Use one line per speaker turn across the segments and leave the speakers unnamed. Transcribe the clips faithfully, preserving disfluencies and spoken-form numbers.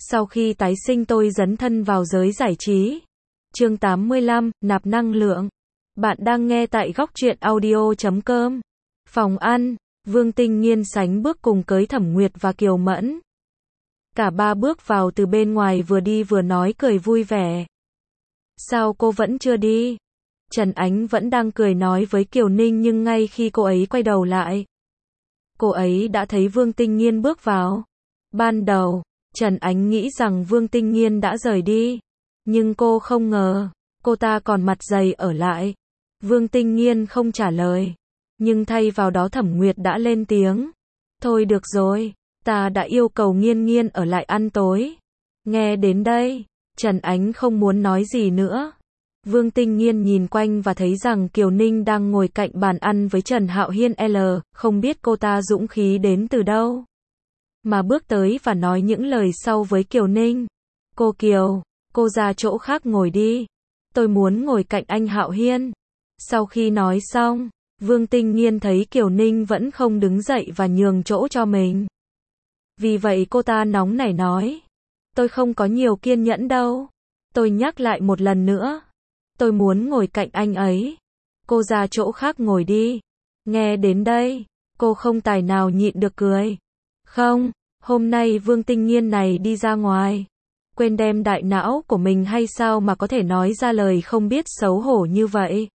Sau khi tái sinh tôi dấn thân vào giới giải trí. Chương tám mươi lăm, nạp năng lượng. Bạn đang nghe tại góc truyện audio chấm com. Phòng ăn, Vương Tinh Nghiên sánh bước cùng cưới Thẩm Nguyệt và Kiều Mẫn. Cả ba bước vào từ bên ngoài vừa đi vừa nói cười vui vẻ. Sao cô vẫn chưa đi? Trần Ánh vẫn đang cười nói với Kiều Ninh nhưng ngay khi cô ấy quay đầu lại, cô ấy đã thấy Vương Tinh Nghiên bước vào. Ban đầu, Trần Ánh nghĩ rằng Vương Tinh Nghiên đã rời đi, nhưng cô không ngờ, cô ta còn mặt dày ở lại. Vương Tinh Nghiên không trả lời, nhưng thay vào đó Thẩm Nguyệt đã lên tiếng. Thôi được rồi, ta đã yêu cầu Nghiên Nghiên ở lại ăn tối. Nghe đến đây, Trần Ánh không muốn nói gì nữa. Vương Tinh Nghiên nhìn quanh và thấy rằng Kiều Ninh đang ngồi cạnh bàn ăn với Trần Hạo Hiên L, không biết cô ta dũng khí đến từ đâu, mà bước tới và nói những lời sau với Kiều Ninh. Cô Kiều, cô ra chỗ khác ngồi đi. Tôi muốn ngồi cạnh anh Hạo Hiên. Sau khi nói xong, Vương Tinh Nghiên thấy Kiều Ninh vẫn không đứng dậy và nhường chỗ cho mình. Vì vậy cô ta nóng nảy nói. Tôi không có nhiều kiên nhẫn đâu. Tôi nhắc lại một lần nữa. Tôi muốn ngồi cạnh anh ấy. Cô ra chỗ khác ngồi đi. Nghe đến đây, cô không tài nào nhịn được cười. Không, hôm nay Vương Tinh Nghiên này đi ra ngoài. Quên đem đại não của mình hay sao mà có thể nói ra lời không biết xấu hổ như vậy.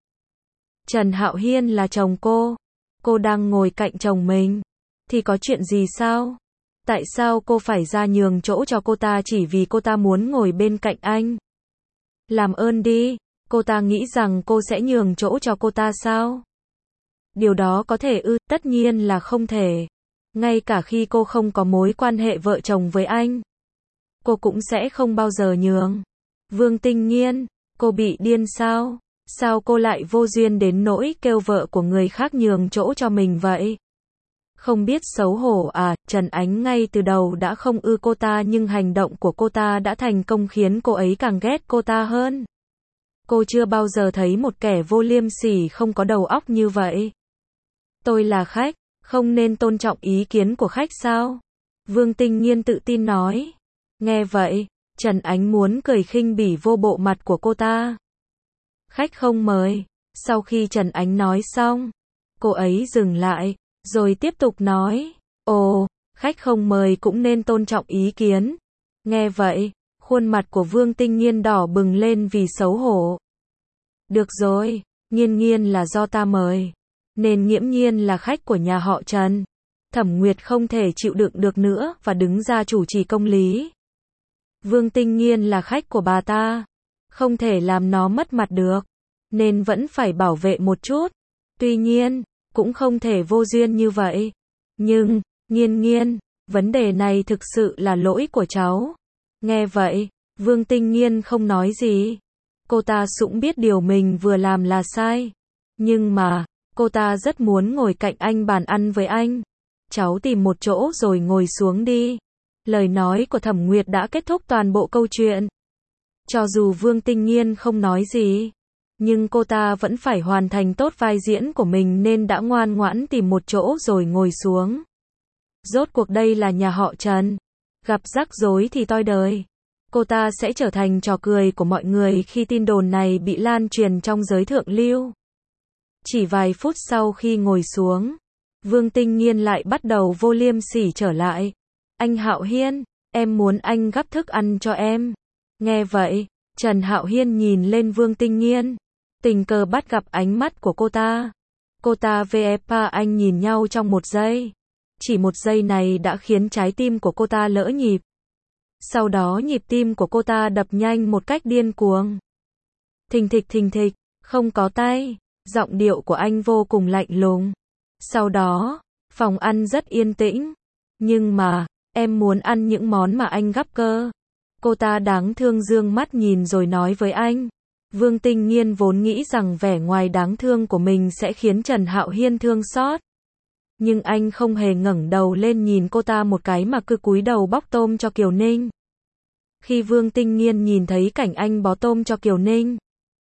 Trần Hạo Hiên là chồng cô. Cô đang ngồi cạnh chồng mình. Thì có chuyện gì sao? Tại sao cô phải ra nhường chỗ cho cô ta chỉ vì cô ta muốn ngồi bên cạnh anh? Làm ơn đi, cô ta nghĩ rằng cô sẽ nhường chỗ cho cô ta sao? Điều đó có thể ư? Tất nhiên là không thể. Ngay cả khi cô không có mối quan hệ vợ chồng với anh, cô cũng sẽ không bao giờ nhường. Vương Tinh Nghiên, cô bị điên sao? Sao cô lại vô duyên đến nỗi kêu vợ của người khác nhường chỗ cho mình vậy? Không biết xấu hổ à? Trần Ánh ngay từ đầu đã không ưa cô ta nhưng hành động của cô ta đã thành công khiến cô ấy càng ghét cô ta hơn. Cô chưa bao giờ thấy một kẻ vô liêm sỉ không có đầu óc như vậy. Tôi là khách, không nên tôn trọng ý kiến của khách sao? Vương Tinh Nghiên tự tin nói. Nghe vậy, Trần Ánh muốn cười khinh bỉ vô bộ mặt của cô ta. Khách không mời. Sau khi Trần Ánh nói xong, cô ấy dừng lại, rồi tiếp tục nói. Ồ, khách không mời cũng nên tôn trọng ý kiến. Nghe vậy, khuôn mặt của Vương Tinh Nghiên đỏ bừng lên vì xấu hổ. Được rồi, Nghiên Nghiên là do ta mời, nên nghiễm nhiên là khách của nhà họ Trần. Thẩm Nguyệt không thể chịu đựng được nữa và đứng ra chủ trì công lý. Vương Tinh Nghiên là khách của bà ta, không thể làm nó mất mặt được, nên vẫn phải bảo vệ một chút. Tuy nhiên, cũng không thể vô duyên như vậy. Nhưng, Nghiên Nghiên, vấn đề này thực sự là lỗi của cháu. Nghe vậy, Vương Tinh Nghiên không nói gì. Cô ta cũng biết điều mình vừa làm là sai. Nhưng mà, cô ta rất muốn ngồi cạnh anh bàn ăn với anh. Cháu tìm một chỗ rồi ngồi xuống đi. Lời nói của Thẩm Nguyệt đã kết thúc toàn bộ câu chuyện. Cho dù Vương Tinh Nghiên không nói gì, nhưng cô ta vẫn phải hoàn thành tốt vai diễn của mình nên đã ngoan ngoãn tìm một chỗ rồi ngồi xuống. Rốt cuộc đây là nhà họ Trần. Gặp rắc rối thì toi đời. Cô ta sẽ trở thành trò cười của mọi người khi tin đồn này bị lan truyền trong giới thượng lưu. Chỉ vài phút sau khi ngồi xuống, Vương Tinh Nghiên lại bắt đầu vô liêm sỉ trở lại. Anh Hạo Hiên, em muốn anh gắp thức ăn cho em. Nghe vậy, Trần Hạo Hiên nhìn lên Vương Tinh Nghiên, tình cờ bắt gặp ánh mắt của cô ta. Cô ta và anh nhìn nhau trong một giây. Chỉ một giây này đã khiến trái tim của cô ta lỡ nhịp. Sau đó nhịp tim của cô ta đập nhanh một cách điên cuồng. Thình thịch thình thịch, không có tay. Giọng điệu của anh vô cùng lạnh lùng. Sau đó, phòng ăn rất yên tĩnh. Nhưng mà, em muốn ăn những món mà anh gắp cơ. Cô ta đáng thương dương mắt nhìn rồi nói với anh. Vương Tinh Nghiên vốn nghĩ rằng vẻ ngoài đáng thương của mình sẽ khiến Trần Hạo Hiên thương xót. Nhưng anh không hề ngẩng đầu lên nhìn cô ta một cái mà cứ cúi đầu bóc tôm cho Kiều Ninh. Khi Vương Tinh Nghiên nhìn thấy cảnh anh bó tôm cho Kiều Ninh,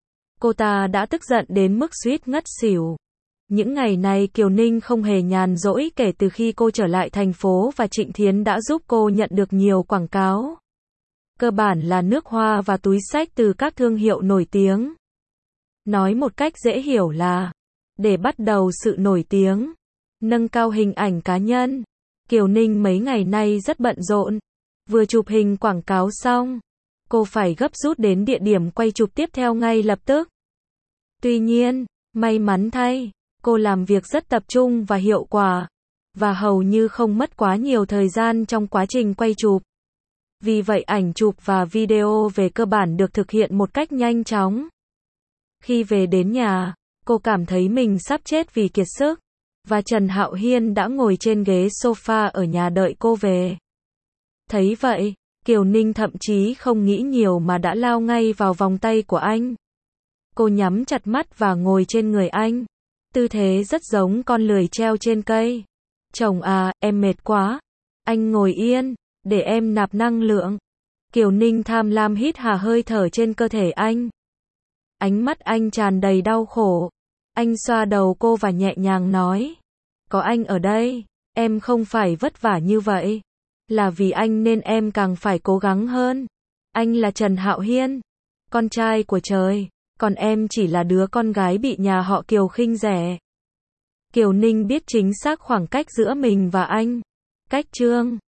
cô ta đã tức giận đến mức suýt ngất xỉu. Những ngày này Kiều Ninh không hề nhàn rỗi kể từ khi cô trở lại thành phố và Trịnh Thiến đã giúp cô nhận được nhiều quảng cáo. cơ bản là nước hoa và túi xách từ các thương hiệu nổi tiếng. Nói một cách dễ hiểu là, để bắt đầu sự nổi tiếng, nâng cao hình ảnh cá nhân, Kiều Ninh mấy ngày nay rất bận rộn. Vừa chụp hình quảng cáo xong, cô phải gấp rút đến địa điểm quay chụp tiếp theo ngay lập tức. Tuy nhiên, may mắn thay, cô làm việc rất tập trung và hiệu quả, và hầu như không mất quá nhiều thời gian trong quá trình quay chụp. Vì vậy ảnh chụp và video về cơ bản được thực hiện một cách nhanh chóng. Khi về đến nhà, cô cảm thấy mình sắp chết vì kiệt sức, và Trần Hạo Hiên đã ngồi trên ghế sofa ở nhà đợi cô về. Thấy vậy, Kiều Ninh thậm chí không nghĩ nhiều mà đã lao ngay vào vòng tay của anh. Cô nhắm chặt mắt và ngồi trên người anh. Tư thế rất giống con lười treo trên cây. Chồng à, em mệt quá. Anh ngồi yên, để em nạp năng lượng. Kiều Ninh tham lam hít hà hơi thở trên cơ thể anh. Ánh mắt anh tràn đầy đau khổ. Anh xoa đầu cô và nhẹ nhàng nói. Có anh ở đây, em không phải vất vả như vậy. Là vì anh nên em càng phải cố gắng hơn. Anh là Trần Hạo Hiên, con trai của trời, còn em chỉ là đứa con gái bị nhà họ Kiều khinh rẻ. Kiều Ninh biết chính xác khoảng cách giữa mình và anh. Cách chương